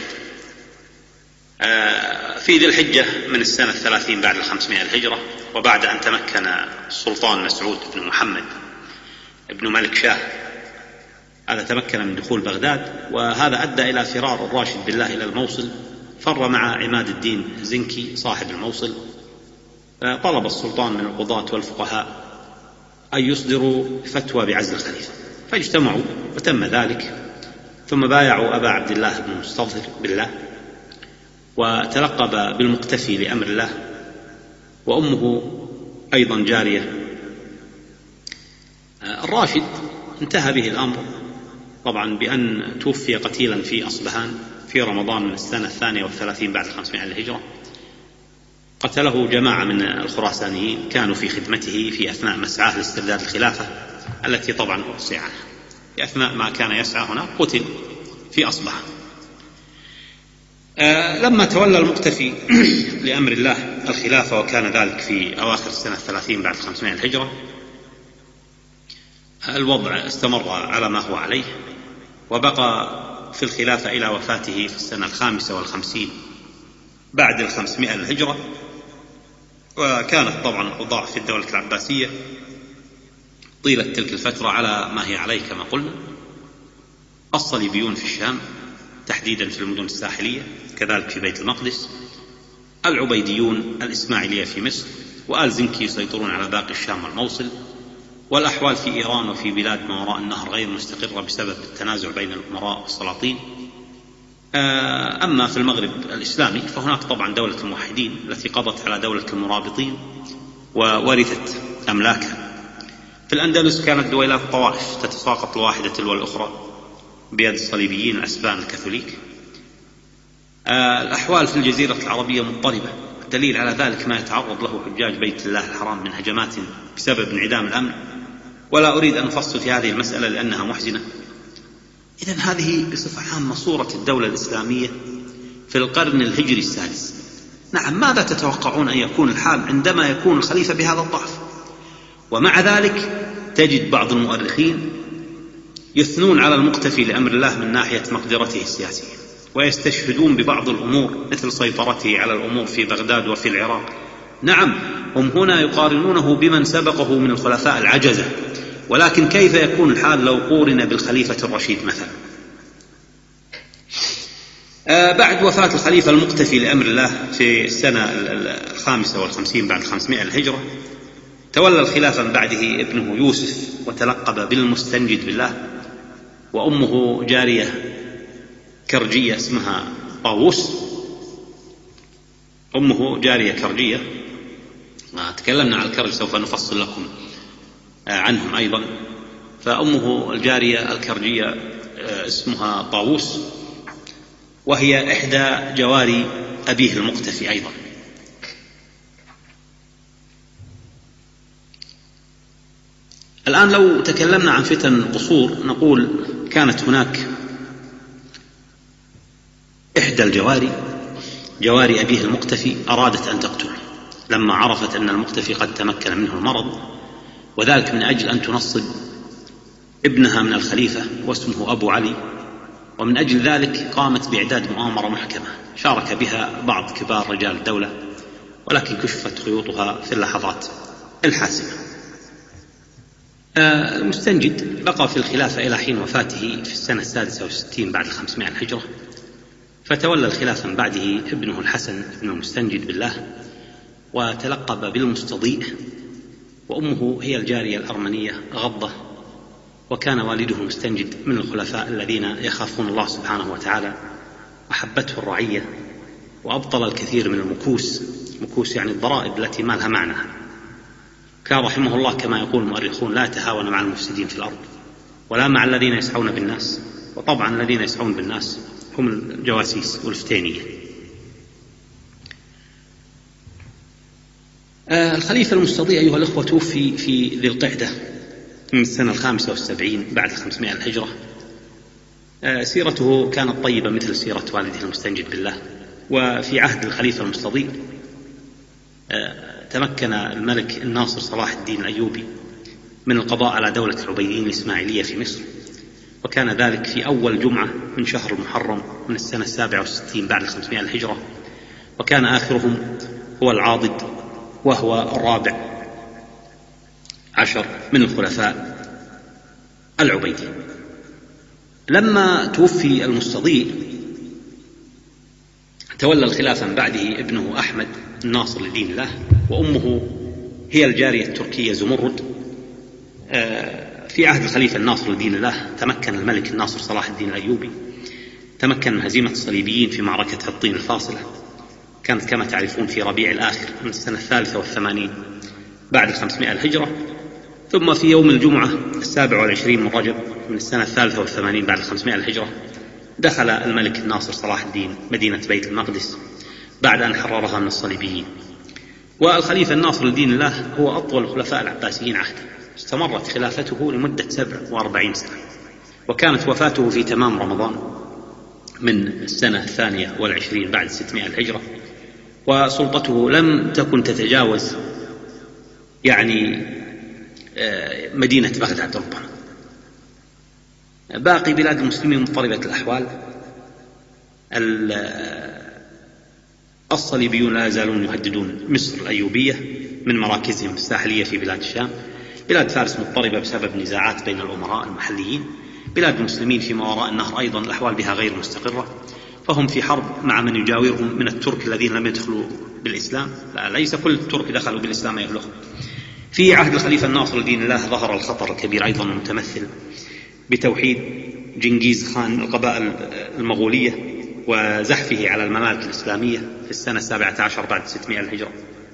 أه في ذي الحجة من السنة الثلاثين بعد الخمسمائة الهجرة، وبعد أن تمكن السلطان مسعود بن محمد ابن ملك شاه، هذا تمكن من دخول بغداد، وهذا أدى إلى فرار الراشد بالله إلى الموصل. فر مع عماد الدين زنكي صاحب الموصل. طلب السلطان من القضاة والفقهاء أن يصدروا فتوى بعزل الخليفة، فاجتمعوا وتم ذلك. ثم بايعوا أبا عبد الله بن المستظهر بالله، وتلقب بالمقتفي لأمر الله، وأمه أيضا جارية. الراشد انتهى به الأمر طبعا بأن توفي قتيلا في أصبهان في رمضان من السنة الثانية والثلاثين بعد الخمسمائة للهجرة. قتله جماعة من الخراسانيين كانوا في خدمته في أثناء مسعاه لاسترداد الخلافة التي طبعا أقصي عنها. في أثناء ما كان يسعى هنا قتل في أصبهان. آه لما تولى المقتفي لأمر الله الخلافة، وكان ذلك في أواخر السنة الثلاثين بعد الخمسمائة الهجرة، الوضع استمر على ما هو عليه، وبقى في الخلافة إلى وفاته في السنة الخامسة والخمسين بعد الخمسمائة للهجرة. وكانت طبعا أوضاع في الدولة العباسية طيلة تلك الفترة على ما هي عليه كما قلنا. الصليبيون في الشام تحديدا في المدن الساحلية، كذلك في بيت المقدس، العبيديون الإسماعيلية في مصر، وآل زنكي يسيطرون على باقي الشام والموصل. والأحوال في إيران وفي بلاد ما وراء النهر غير مستقرة بسبب التنازع بين الأمراء والسلاطين. أما في المغرب الإسلامي فهناك طبعا دولة الموحدين التي قضت على دولة المرابطين وورثت أملاكها. في الأندلس كانت دويلات طوائف تتساقط الواحدة تلو الأخرى بيد الصليبيين الأسبان الكاثوليك. الأحوال في الجزيرة العربية مضطربة، دليل على ذلك ما يتعرض له حجاج بيت الله الحرام من هجمات بسبب انعدام الأمن، ولا أريد أن أفصل في هذه المسألة لأنها محزنة. إذن هذه بصفة عامة صورة الدولة الإسلامية في القرن الهجري السادس. نعم، ماذا تتوقعون أن يكون الحال عندما يكون الخليفة بهذا الضعف؟ ومع ذلك تجد بعض المؤرخين يثنون على المقتفي لأمر الله من ناحية مقدرته السياسية، ويستشهدون ببعض الأمور مثل سيطرته على الأمور في بغداد وفي العراق. نعم، هم هنا يقارنونه بمن سبقه من الخلفاء العجزة، ولكن كيف يكون الحال لو قورن بالخليفة الرشيد مثلا؟ آه بعد وفاة الخليفة المقتفي لأمر الله في السنة الخامسة والخمسين بعد خمسمائة الهجرة، تولى الخلافة من بعده ابنه يوسف وتلقب بالمستنجد بالله، وأمه جارية كرجية اسمها طاووس. أمه جارية كرجية، تكلمنا عن الكرج سوف نفصل لكم عنهم أيضا. فأمه الجارية الكرجية اسمها طاووس، وهي إحدى جواري أبيه المقتفي أيضا. الآن لو تكلمنا عن فتن القصور نقول كانت هناك إحدى الجواري جواري أبيه المقتفي أرادت أن تقتله لما عرفت أن المقتفي قد تمكن منه المرض، وذلك من أجل أن تنصب ابنها من الخليفة واسمه أبو علي. ومن أجل ذلك قامت بإعداد مؤامرة محكمة شارك بها بعض كبار رجال الدولة، ولكن كشفت خيوطها في اللحظات الحاسمة. المستنجد بقى في الخلافة إلى حين وفاته في السنة السادسة والستين بعد الخمسمائة الهجرة، فتولى الخلافة من بعده ابنه الحسن ابن المستنجد بالله، وتلقب بالمستضيء. وأمه هي الجارية الأرمنية غضة، وكان والده المستنجد من الخلفاء الذين يخافون الله سبحانه وتعالى، وحبته الرعية، وأبطل الكثير من المكوس، مكوس يعني الضرائب التي ما لها معنى. كان رحمه الله كما يقول المؤرخون لا يتهاون مع المفسدين في الأرض ولا مع الذين يسعون بالناس، وطبعا الذين يسعون بالناس هم الجواسيس والفتينية. آه الخليفة المستضيء أيها الأخوة توفي في ذي القعدة من السنة الخامسة والسبعين بعد خمسمائة الهجرة. آه سيرته كانت طيبة مثل سيرة والده المستنجد بالله. وفي عهد الخليفة المستضيء آه تمكن الملك الناصر صلاح الدين الأيوبي من القضاء على دولة العبيديين الإسماعيلية في مصر، وكان ذلك في أول جمعة من شهر المحرم من السنة السابعة والستين بعد خمسمائة الهجرة، وكان آخرهم هو العاضد وهو الرابع عشر من الخلفاء العبيديين. لما توفي المستضيء تولى الخلافة من بعده ابنه أحمد الناصر لدين الله، وأمه هي الجارية التركية زمرد. في عهد الخليفة الناصر لدين الله تمكن الملك الناصر صلاح الدين الأيوبي تمكن من هزيمة الصليبيين في معركة حطين الفاصلة، كانت كما تعرفون في ربيع الآخر من السنة الثالثة والثمانين بعد خمسمائة الهجرة. ثم في يوم الجمعة السابع والعشرين من رجب من السنة الثالثة والثمانين بعد خمسمائة الهجرة دخل الملك الناصر صلاح الدين مدينة بيت المقدس بعد أن حررها من الصليبيين. والخليفة الناصر لدين الله هو أطول الخلفاء العباسيين عهدا، استمرت خلافته لمدة سبع وأربعين سنة، وكانت وفاته في تمام رمضان من السنة الثانية والعشرين بعد ستمائة الهجرة، وسلطته لم تكن تتجاوز يعني مدينة بغداد ربما. باقي بلاد المسلمين مضطربة الأحوال. الصليبيون لا يزالون يهددون مصر الأيوبية من مراكزهم الساحلية في بلاد الشام. بلاد فارس مضطربة بسبب نزاعات بين الأمراء المحليين. بلاد المسلمين فيما وراء النهر أيضا الأحوال بها غير مستقرة، فهم في حرب مع من يجاورهم من الترك الذين لم يدخلوا بالإسلام. لا، ليس كل الترك دخلوا بالإسلام يغلقون. في عهد الخليفة الناصر لدين الله ظهر الخطر الكبير أيضا المتمثل بتوحيد جنكيز خان القبائل المغولية وزحفه على الممالك الإسلامية في السنة السابعة عشر بعد ستمائة الهجرة.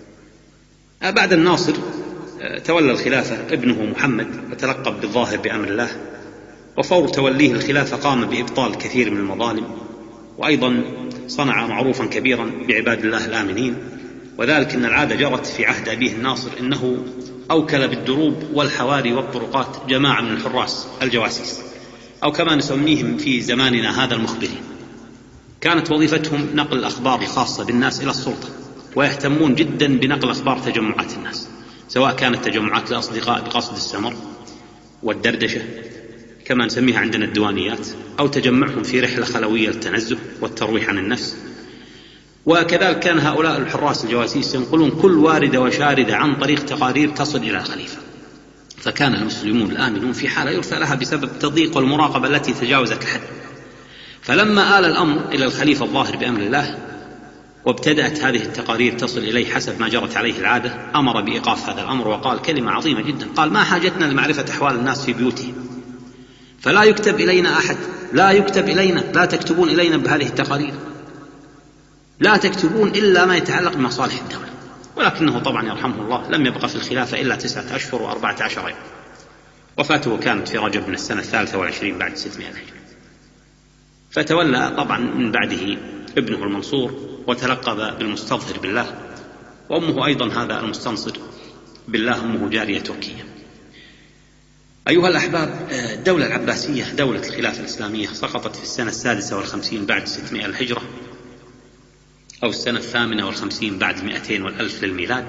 بعد الناصر تولى الخلافة ابنه محمد وتلقب بالظاهر بأمر الله، وفور توليه الخلافة قام بإبطال كثير من المظالم، وأيضا صنع معروفا كبيرا بعباد الله الآمنين، وذلك أن العادة جرت في عهد أبيه الناصر أنه أوكل بالدروب والحواري والطرقات جماعة من الحراس الجواسيس، أو كما نسميهم في زماننا هذا المخبرين. كانت وظيفتهم نقل الأخبار الخاصة بالناس إلى السلطة، ويهتمون جدا بنقل أخبار تجمعات الناس، سواء كانت تجمعات الأصدقاء بقصد السمر والدردشة كما نسميها عندنا الديوانيات، أو تجمعهم في رحلة خلوية للتنزه والترويح عن النفس. وكذلك كان هؤلاء الحراس الجواسيس ينقلون كل واردة وشاردة عن طريق تقارير تصل إلى الخليفة، فكان المسلمون الآمنون في حالة يرثى لها بسبب التضييق والمراقبة التي تجاوزت الحد. فلما آل الأمر إلى الخليفة الظاهر بأمر الله وابتدأت هذه التقارير تصل إليه حسب ما جرت عليه العادة، أمر بإيقاف هذا الأمر وقال كلمة عظيمة جدا، قال: ما حاجتنا لمعرفة أحوال الناس في بيوتهم، فلا يكتب إلينا أحد، لا يكتب إلينا، لا تكتبون إلينا بهذه التقارير، لا تكتبون إلا ما يتعلق بمصالح الدولة. ولكنه طبعا يرحمه الله لم يبقى في الخلافة إلا تسعة أشهر وأربعة عشر يوم. وفاته كانت في رجب من السنة الثالثة والعشرين بعد ستمائة الهجرة. فتولى طبعا من بعده ابنه المنصور وتلقب بالمستظهر بالله، وأمه أيضا هذا المستنصر بالله، أمه جارية تركية. أيها الأحباب، الدولة العباسية دولة الخلافة الإسلامية سقطت في السنة السادسة والخمسين بعد ستمائة الهجرة، أو السنة الثامنة والخمسين بعد مئتين والألف للميلاد.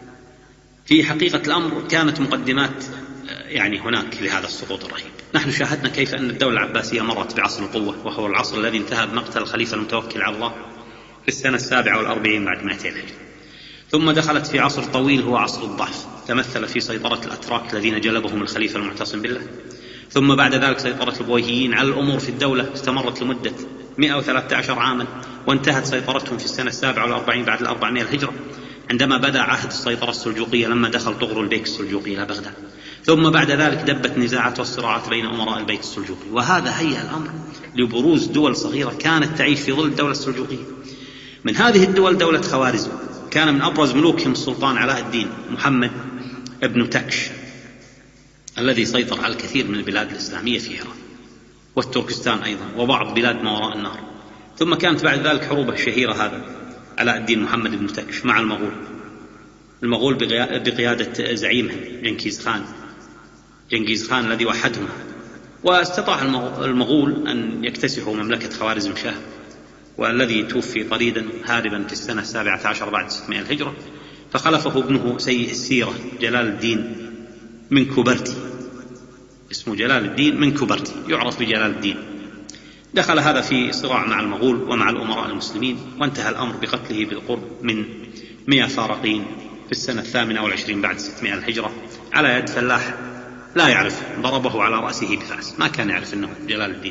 في حقيقة الأمر كانت مقدمات يعني هناك لهذا السقوط الرهيب. نحن شاهدنا كيف أن الدولة العباسية مرت بعصر القوة، وهو العصر الذي انتهى بمقتل الخليفة المتوكل على الله في السنة السابعة والأربعين بعد مئتين الهجرة، ثم دخلت في عصر طويل هو عصر الضعف، تمثل في سيطرة الأتراك الذين جلبهم الخليفة المعتصم بالله، ثم بعد ذلك سيطرة البويهيين على الأمور في الدولة استمرت لمدة مئة وثلاثة عشر عاما، وانتهت سيطرتهم في السنة السابعة والأربعين بعد الأربعمائة الهجرة عندما بدأ عهد السيطرة السلجوقية لما دخل طغرل البيك السلجوقي إلى بغداد، ثم بعد ذلك دبت نزاعات والصراعات بين أمراء البيت السلجوقي. وهذا هيأ الأمر لبروز دول صغيرة كانت تعيش في ظل الدولة السلجوقية. من هذه الدول دولة خوارزم، كان من أبرز ملوكهم السلطان علاء الدين محمد ابن تكش الذي سيطر على الكثير من البلاد الإسلامية في إيران والتركستان أيضا وبعض بلاد ما وراء النهر. ثم كانت بعد ذلك حروبه الشهيرة هذا علاء الدين محمد بن تكش مع المغول المغول بقيادة زعيمهم جنكيز خان جنكيز خان الذي وحدهم، واستطاع المغول أن يكتسحوا مملكة خوارزم شاه، والذي توفي طريدا هاربا في السنة السابعة عشر بعد ستمائة الهجرة، فخلفه ابنه سيء السيرة جلال الدين من كوبرتي، اسمه جلال الدين من كوبرتي، يعرف بجلال الدين. دخل هذا في صراع مع المغول ومع الأمراء المسلمين، وانتهى الأمر بقتله بالقرب من مئة فارقين في السنة الثامنة والعشرين بعد ستمائة الهجرة على يد فلاح لا يعرف، ضربه على رأسه بفأس، ما كان يعرف أنه جلال الدين.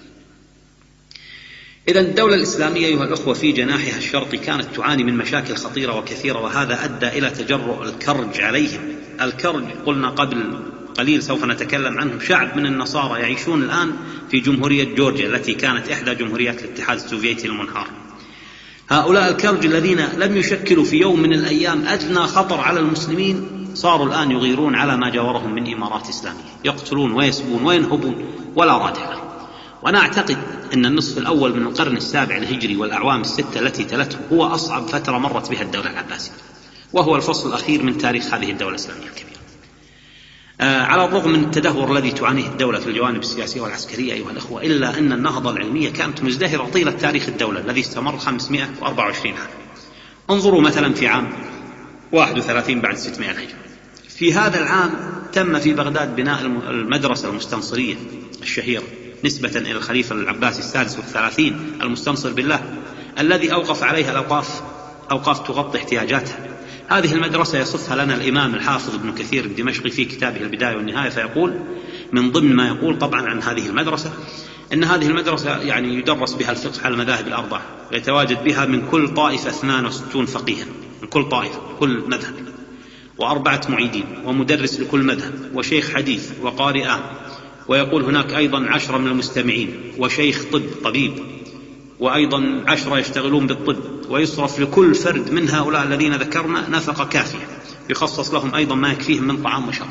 إذن الدولة الإسلامية أيها الأخوة في جناحها الشرقي كانت تعاني من مشاكل خطيرة وكثيرة، وهذا أدى إلى تجرؤ الكرج عليهم. الكرج قلنا قبل قليل سوف نتكلم عنهم، شعب من النصارى يعيشون الآن في جمهورية جورجيا التي كانت إحدى جمهوريات الاتحاد السوفيتي المنهار. هؤلاء الكرج الذين لم يشكلوا في يوم من الأيام أدنى خطر على المسلمين صاروا الآن يغيرون على ما جاورهم من إمارات إسلامية، يقتلون ويسبون وينهبون ولا رادع له. وأنا أعتقد أن النصف الأول من القرن السابع الهجري والأعوام الستة التي تلته هو أصعب فترة مرت بها الدولة العباسية، وهو الفصل الأخير من تاريخ هذه الدولة الإسلامية الكبيرة. آه على الرغم من التدهور الذي تعانيه الدولة في الجوانب السياسية والعسكرية أيها الأخوة، إلا أن النهضة العلمية كانت مزدهرة طيلة تاريخ الدولة الذي استمر خمسمائة وأربعة وعشرين عام. انظروا مثلا في عام واحد وثلاثين بعد ستمائة الهجرة، في هذا العام تم في بغداد بناء المدرسة المستنصرية الشهيرة نسبة إلى الخليفة العباسي السادس والثلاثين المستنصر بالله، الذي أوقف عليها الأوقاف أوقاف تغطي احتياجاتها. هذه المدرسة يصفها لنا الإمام الحافظ ابن كثير الدمشقي في كتابه البداية والنهاية، فيقول من ضمن ما يقول طبعا عن هذه المدرسة إن هذه المدرسة يعني يدرس بها الفقه على المذاهب الأربعة، ويتواجد بها من كل طائفة اثنان وستون فقيها، من كل طائفة كل مذهب، وأربعة معيدين ومدرس لكل مذهب وشيخ حديث وقارئان، ويقول هناك أيضا عشرة من المستمعين وشيخ طب طبيب، وأيضا عشرة يشتغلون بالطب، ويصرف لكل فرد من هؤلاء الذين ذكرنا نفقة كافية يخصص لهم أيضا ما يكفيهم من طعام وشراب.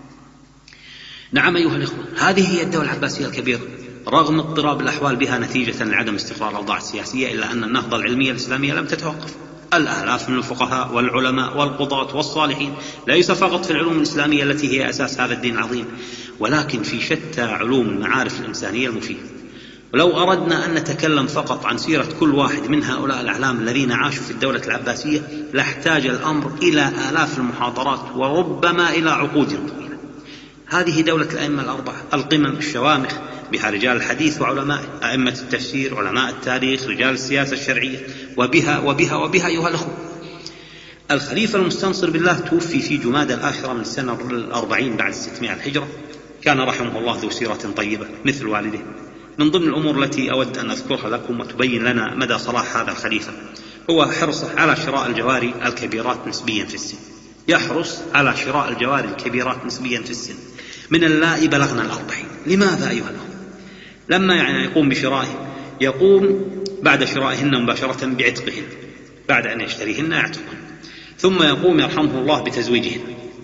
نعم أيها الإخوة، هذه هي الدولة العباسية الكبيرة رغم اضطراب الأحوال بها نتيجة لعدم استقرار الأوضاع السياسية، إلا أن النهضة العلمية الإسلامية لم تتوقف. الآلاف من الفقهاء والعلماء والقضاة والصالحين ليس فقط في العلوم الإسلامية التي هي أساس هذا الدين العظيم، ولكن في شتى علوم المعارف الإنسانية المفيدة. ولو أردنا أن نتكلم فقط عن سيرة كل واحد من هؤلاء الأعلام الذين عاشوا في الدولة العباسية لاحتاج الأمر إلى آلاف المحاضرات وربما إلى عقود طويلة. هذه دولة الأئمة الأربعة القمم الشوامخ بها رجال الحديث وعلماء، أئمة التفسير، علماء التاريخ، رجال السياسة الشرعية، وبها وبها وبها أيها الأخوة. الخليفة المستنصر بالله توفي في جمادى الآخرة من السنة الأربعين بعد ستمائة الهجرة. كان رحمه الله ذو سيرة طيبة مثل والده. من ضمن الأمور التي أود أن أذكرها لكم وتبين لنا مدى صلاح هذا الخليفة هو حرصه على شراء الجواري الكبيرات نسبيا في السن. يحرص على شراء الجواري الكبيرات نسبيا في السن من اللائي بلغنا الأربعين. لماذا أيها الأخوة؟ لما يعني يقوم بشرائه يقوم بعد شرائهن مباشرة بعتقهن، بعد أن يشتريهن يعتقهن، ثم يقوم يرحمه الله بتزويجهن.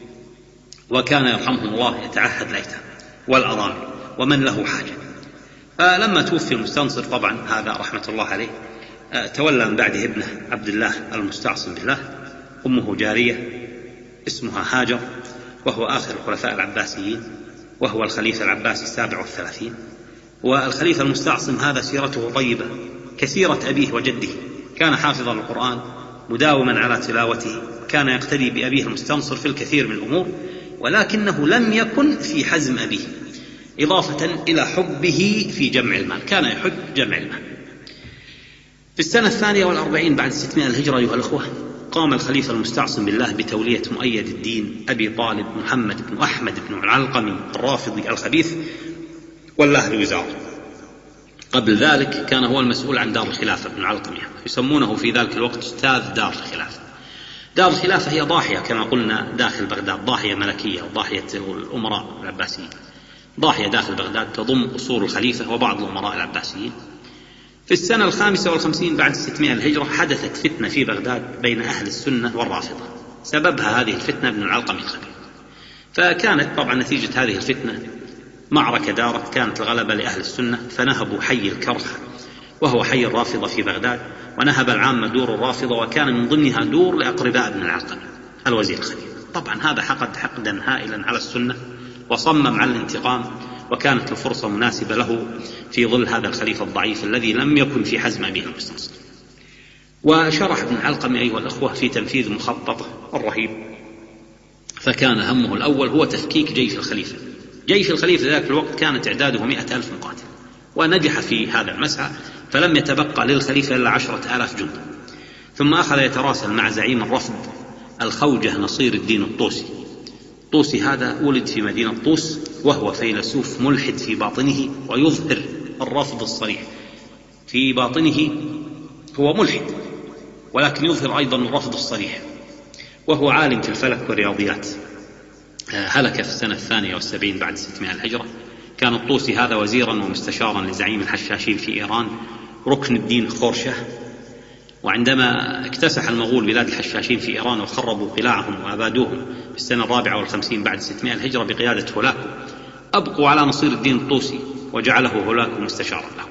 وكان يرحمه الله يتعهد الأيتام والأرامل ومن له حاجة. فلما توفي المستنصر طبعا هذا رحمة الله عليه تولى من بعده ابنه عبد الله المستعصم بالله، أمه جارية اسمها هاجر، وهو آخر الخلفاء العباسيين، وهو الخليفة العباسي السابع والثلاثين. والخليفة المستعصم هذا سيرته طيبة كسيرة أبيه وجده. كان حافظا للقرآن مداوما على تلاوته، كان يقتدي بأبيه المستنصر في الكثير من الأمور، ولكنه لم يكن في حزم أبيه، إضافة إلى حبه في جمع المال، كان يحب جمع المال. في السنة الثانية والأربعين بعد ستمائة الهجرة أيها الأخوة قام الخليفة المستعصم بالله بتولية مؤيد الدين أبي طالب محمد بن أحمد بن العلقمي الرافضي الخبيث والله الوزارة. قبل ذلك كان هو المسؤول عن دار الخلافة بن العلقمي، يسمونه في ذلك الوقت أستاذ دار الخلافة. دار الخلافة هي ضاحية كما قلنا داخل بغداد، ضاحية ملكية وضاحية الأمراء العباسيين، ضاحية داخل بغداد تضم أصول الخليفة وبعض الأمراء العباسيين. في السنة الخامسة والخمسين بعد ستمائة الهجرة حدثت فتنة في بغداد بين أهل السنة والرافضة، سببها هذه الفتنة ابن العلقمي الخبيث. فكانت طبعا نتيجة هذه الفتنة معركة دارت، كانت الغلبة لأهل السنة، فنهبوا حي الكرخ وهو حي الرافضة في بغداد، ونهب العامة دور الرافضة، وكان من ضمنها دور لأقرباء ابن العلقمي الوزير الخليفة. طبعا هذا حقد حقدا هائلا على السنة وصمم على الانتقام، وكانت الفرصة مناسبة له في ظل هذا الخليفة الضعيف الذي لم يكن في حزم أبيه المستنصر. وشرح ابن العلقمي أيها الأخوة في تنفيذ مخططه الرهيب، فكان همه الأول هو تفكيك جيش الخليفة. جيش الخليفة ذاك الوقت كان تعداده مئة ألف مقاتل، ونجح في هذا المسعى، فلم يتبقى للخليفة إلا عشرة آلاف جند. ثم أخذ يتراسل مع زعيم الرفض الخوجة نصير الدين الطوسي. الطوسي هذا ولد في مدينة طوس، وهو فيلسوف ملحد في باطنه ويظهر الرفض الصريح، في باطنه هو ملحد ولكن يظهر أيضا الرفض الصريح، وهو عالم في الفلك والرياضيات. هلك في السنة الثانية والسبعين بعد ستمائة الهجرة. كان الطوسي هذا وزيرا ومستشارا لزعيم الحشاشين في إيران ركن الدين خورشاه. وعندما اكتسح المغول بلاد الحشاشين في إيران وخربوا قلاعهم وأبادوهم في السنة الرابعة والخمسين بعد ستمائة الهجرة بقيادة هولاكو، أبقوا على نصير الدين الطوسي وجعله هولاكو مستشارا له.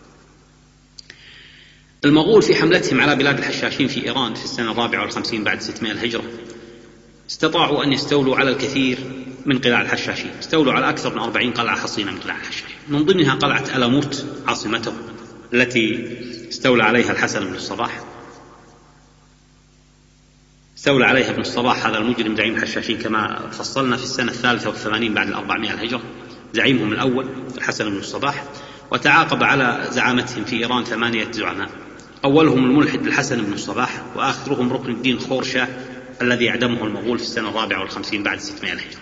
المغول في حملتهم على بلاد الحشاشين في إيران في السنة الرابعة والخمسين بعد ستمائة الهجرة استطاعوا أن يستولوا على الكثير من قلاع الحشاشين، استولوا على أكثر من أربعين قلعة حصينة من قلاع الحشاشين، من ضمنها قلعة ألموت عاصمته التي استولى عليها الحسن بن الصباح. استولى عليها ابن الصباح هذا المجرم زعيم الحشاشين كما فصلنا في السنة الثالثة والثمانين بعد الأربعمائة الهجرة، زعيمهم الأول الحسن بن الصباح، وتعاقب على زعامتهم في إيران ثمانية زعماء، أولهم الملحد الحسن بن الصباح، وآخرهم ركن الدين خورشاه الذي أعدمه المغول في السنة الرابعة والخمسين بعد ستمائة الهجرة.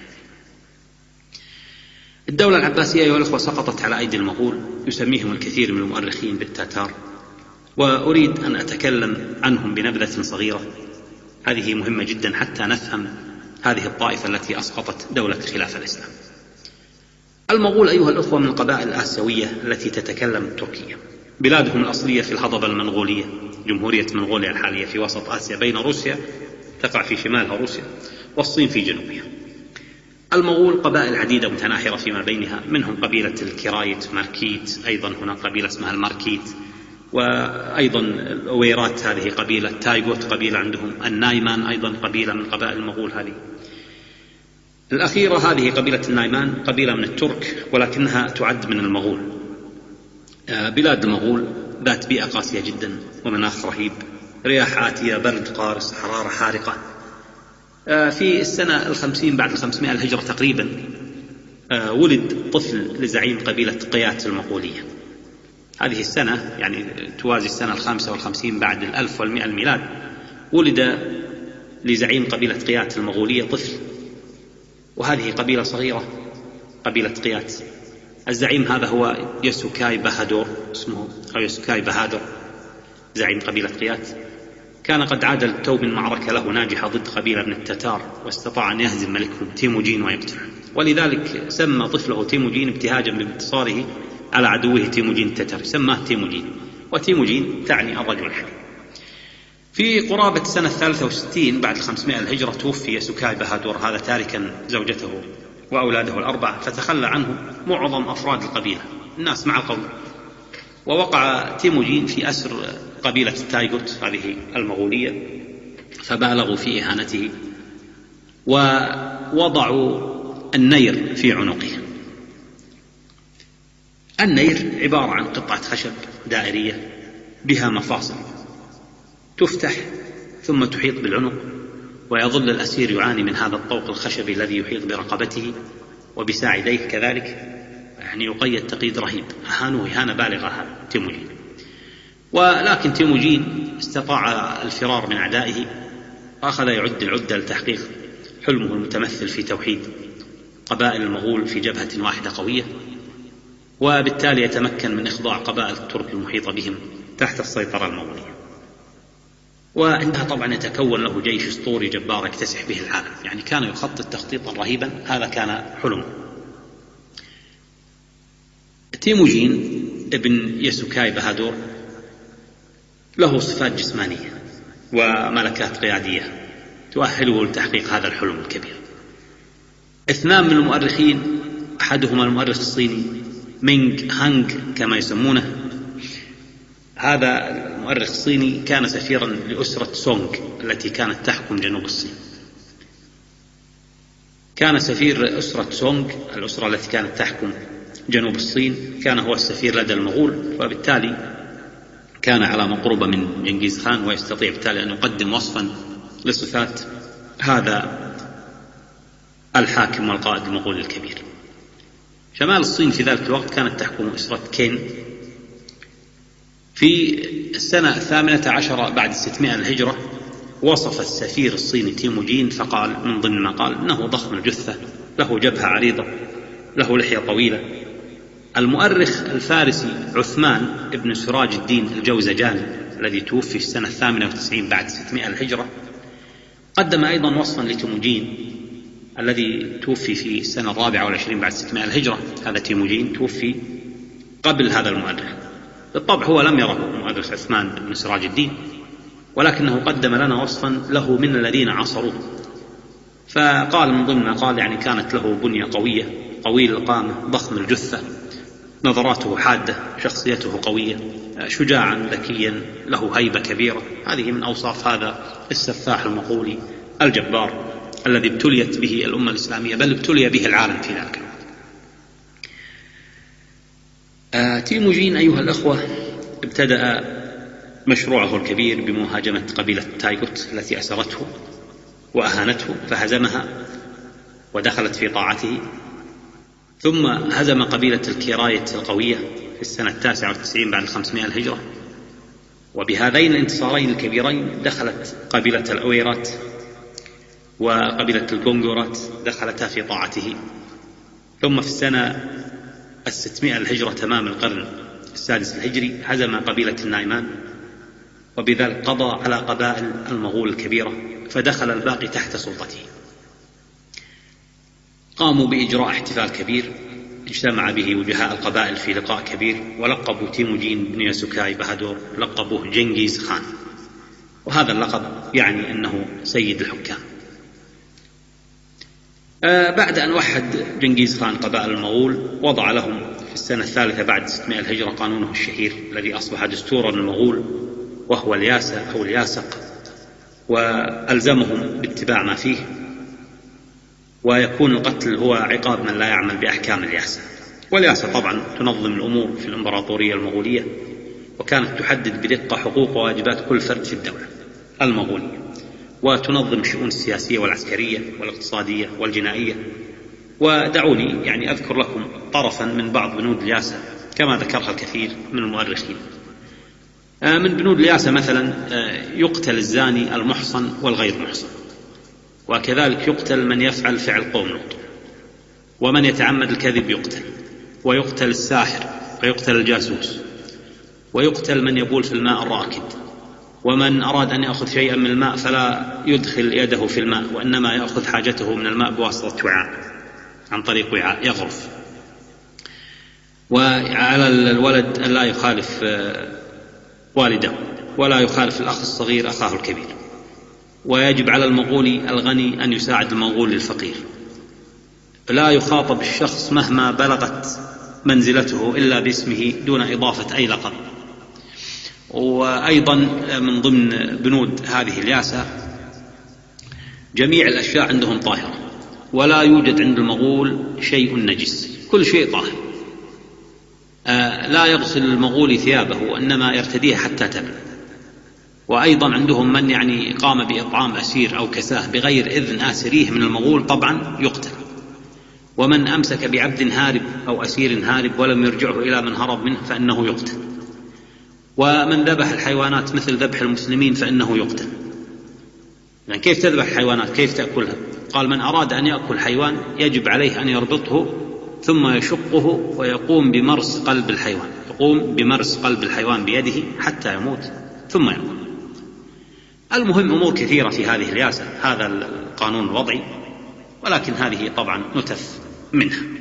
الدولة العباسية أيها الأخوة سقطت على أيدي المغول، يسميهم الكثير من المؤرخين بالتتار، وأريد أن أتكلم عنهم بنبذة صغيرة، هذه مهمة جدا حتى نفهم هذه الطائفة التي أسقطت دولة الخلافة الإسلام. المغول أيها الأخوة من القبائل الآسيوية التي تتكلم التركية، بلادهم الأصلية في الهضبة المنغولية، جمهورية منغوليا الحالية في وسط آسيا بين روسيا تقع في شمالها روسيا والصين في جنوبها. المغول قبائل عديدة متناحرة فيما بينها، منهم قبيلة الكرايت ماركيت، أيضا هناك قبيلة اسمها الماركيت، وأيضا الأويرات هذه قبيلة، تايغوت قبيلة عندهم، النايمان أيضا قبيلة من قبائل المغول. هذه الأخيرة هذه قبيلة النايمان قبيلة من الترك ولكنها تعد من المغول. بلاد المغول ذات بيئة قاسية جدا ومناخ رهيب، رياح عاتية، برد قارس، حرارة حارقة. في السنة الخمسين بعد الخمسمائة الهجرة تقريبا ولد طفل لزعيم قبيلة قيات المغولية. هذه السنة يعني توازي السنة الخامسة والخمسين بعد الألف والمئة الميلاد، ولد لزعيم قبيلة قيات المغولية طفل، وهذه قبيلة صغيرة قبيلة قيات. الزعيم هذا هو يسوكاي بهادور، اسمه أو يسوكاي بهادر زعيم قبيلة قيات. كان قد عاد التو من معركة له ناجحة ضد قبيلة من التتار، واستطاع أن يهزم ملكهم تيموجين ويقتله، ولذلك سمى طفله تيموجين ابتهاجا بانتصاره على عدوه تيموجين التتر، سماه تيموجين، وتيموجين تعني الرجل الحليم. في قرابة السنة الثالثة والستين بعد الخمسمائة الهجرة توفي يسوكاي بهادور هذا تاركا زوجته وأولاده الأربعة، فتخلى عنه معظم أفراد القبيلة، الناس مع القول، ووقع تيموجين في أسر قبيلة التايغوت هذه المغولية، فبالغوا في إهانته ووضعوا النير في عنقه. النير عبارة عن قطعة خشب دائرية بها مفاصل تفتح ثم تحيط بالعنق، ويظل الأسير يعاني من هذا الطوق الخشبي الذي يحيط برقبته وبساعديه كذلك، يعني يقيد تقييد رهيب. أهانوه إهانة بالغة هذا تيموجين، ولكن تيموجين استطاع الفرار من أعدائه، وأخذ يعد العدة لتحقيق حلمه المتمثل في توحيد قبائل المغول في جبهة واحدة قوية، وبالتالي يتمكن من إخضاع قبائل الترك المحيطة بهم تحت السيطرة المغولية. وعندها طبعا يتكون له جيش اسطوري جبار يكتسح به العالم، يعني كان يخطط تخطيطا رهيبا، هذا كان حلمه. تيموجين ابن يسوكاي بهادور له صفات جسمانية وملكات قيادية تؤهله لتحقيق هذا الحلم الكبير. اثنان من المؤرخين، أحدهما المؤرخ الصيني مينغ هانغ كما يسمونه، هذا المؤرخ الصيني كان سفيرا لأسرة سونغ التي كانت تحكم جنوب الصين. كان سفير أسرة سونغ، الأسرة التي كانت تحكم جنوب الصين، كان هو السفير لدى المغول، وبالتالي كان على مقربة من جنكيز خان، ويستطيع بالتالي أن يقدم وصفا لصفات هذا الحاكم والقائد المغولي الكبير. شمال الصين في ذلك الوقت كانت تحكم أسرة كين. في السنة الثامنة عشرة بعد الستمائة الهجرة وصف السفير الصيني تيموجين فقال من ضمن ما قال إنه ضخم الجثة، له جبهة عريضة، له لحية طويلة. المؤرخ الفارسي عثمان ابن سراج الدين الجوزجاني الذي توفي في السنة الثامنة وتسعين بعد ستمائة الهجرة قدم أيضا وصفا لتيموجين الذي توفي في السنة الرابعة والعشرين بعد ستمائة الهجرة. هذا تيموجين توفي قبل هذا المؤرخ، بالطبع هو لم يره المؤرخ عثمان بن سراج الدين، ولكنه قدم لنا وصفا له من الذين عاصروه. فقال من ضمن ما قال يعني كانت له بنية قوية، طويل القامة، ضخم الجثة، نظراته حادة، شخصيته قوية، شجاعا ذكيا، له هيبة كبيرة. هذه من أوصاف هذا السفاح المغولي الجبار الذي ابتليت به الأمة الإسلامية، بل ابتلي به العالم في ذلك. آه تيموجين أيها الأخوة ابتدأ مشروعه الكبير بمهاجمة قبيلة تايغوت التي أسرته، وأهانته فهزمها ودخلت في طاعته، ثم هزم قبيلة الكراية القوية في السنة التاسعة والتسعين بعد الخمسمائة الهجرة، وبهذين الانتصارين الكبيرين دخلت قبيلة الأويرات وقبيلة الجونغورات دخلتا في طاعته. ثم في السنة الستمائة الهجرة تمام القرن السادس الهجري هزم قبيلة النايمان، وبذلك قضى على قبائل المغول الكبيرة، فدخل الباقي تحت سلطته. قاموا بإجراء احتفال كبير اجتمع به وجهاء القبائل في لقاء كبير، ولقبوا تيموجين بن ياسوكاي بهادور لقبوه جنغيز خان، وهذا اللقب يعني أنه سيد الحكام. آه بعد أن وحد جنغيز خان قبائل المغول وضع لهم في السنة الثالثة بعد ستمائة الهجرة قانونه الشهير الذي أصبح دستورا للمغول، وهو الياسة أو الياسق، وألزمهم باتباع ما فيه، ويكون القتل هو عقاب من لا يعمل بأحكام الياسة. والياسة طبعا تنظم الأمور في الإمبراطورية المغولية، وكانت تحدد بدقة حقوق وواجبات كل فرد في الدولة المغولية، وتنظم الشؤون السياسية والعسكرية والاقتصادية والجنائية. ودعوني يعني أذكر لكم طرفا من بعض بنود الياسة كما ذكرها الكثير من المؤرخين. من بنود الياسة مثلا يقتل الزاني المحصن والغير محصن، وكذلك يقتل من يفعل فعل قوم لوط، ومن يتعمد الكذب يقتل، ويقتل الساحر، ويقتل الجاسوس، ويقتل من يبول في الماء الراكد، ومن أراد أن يأخذ شيئا من الماء فلا يدخل يده في الماء، وإنما يأخذ حاجته من الماء بواسطة وعاء عن طريق وعاء يغرف. وعلى الولد أن لا يخالف والده، ولا يخالف الأخ الصغير أخاه الكبير. ويجب على المغولي الغني أن يساعد المغول الفقير. لا يخاطب الشخص مهما بلغت منزلته إلا باسمه دون إضافة أي لقب. وأيضا من ضمن بنود هذه الياسة جميع الأشياء عندهم طاهرة، ولا يوجد عند المغول شيء نجس، كل شيء طاهر. لا يغسل المغولي ثيابه وإنما يرتديها حتى تبلى. وأيضا عندهم من يعني قام بإطعام أسير أو كساه بغير إذن آسريه من المغول طبعا يقتل، ومن أمسك بعبد هارب أو أسير هارب ولم يرجعه إلى من هرب منه فإنه يقتل، ومن ذبح الحيوانات مثل ذبح المسلمين فإنه يقتل. يعني كيف تذبح الحيوانات؟ كيف تأكلها؟ قال من أراد أن يأكل حيوان يجب عليه أن يربطه ثم يشقه ويقوم بمرس قلب الحيوان، يقوم بمرس قلب الحيوان بيده حتى يموت ثم يأكل. المهم أمور كثيرة في هذه الياسة، هذا القانون الوضعي، ولكن هذه طبعا نتف منها.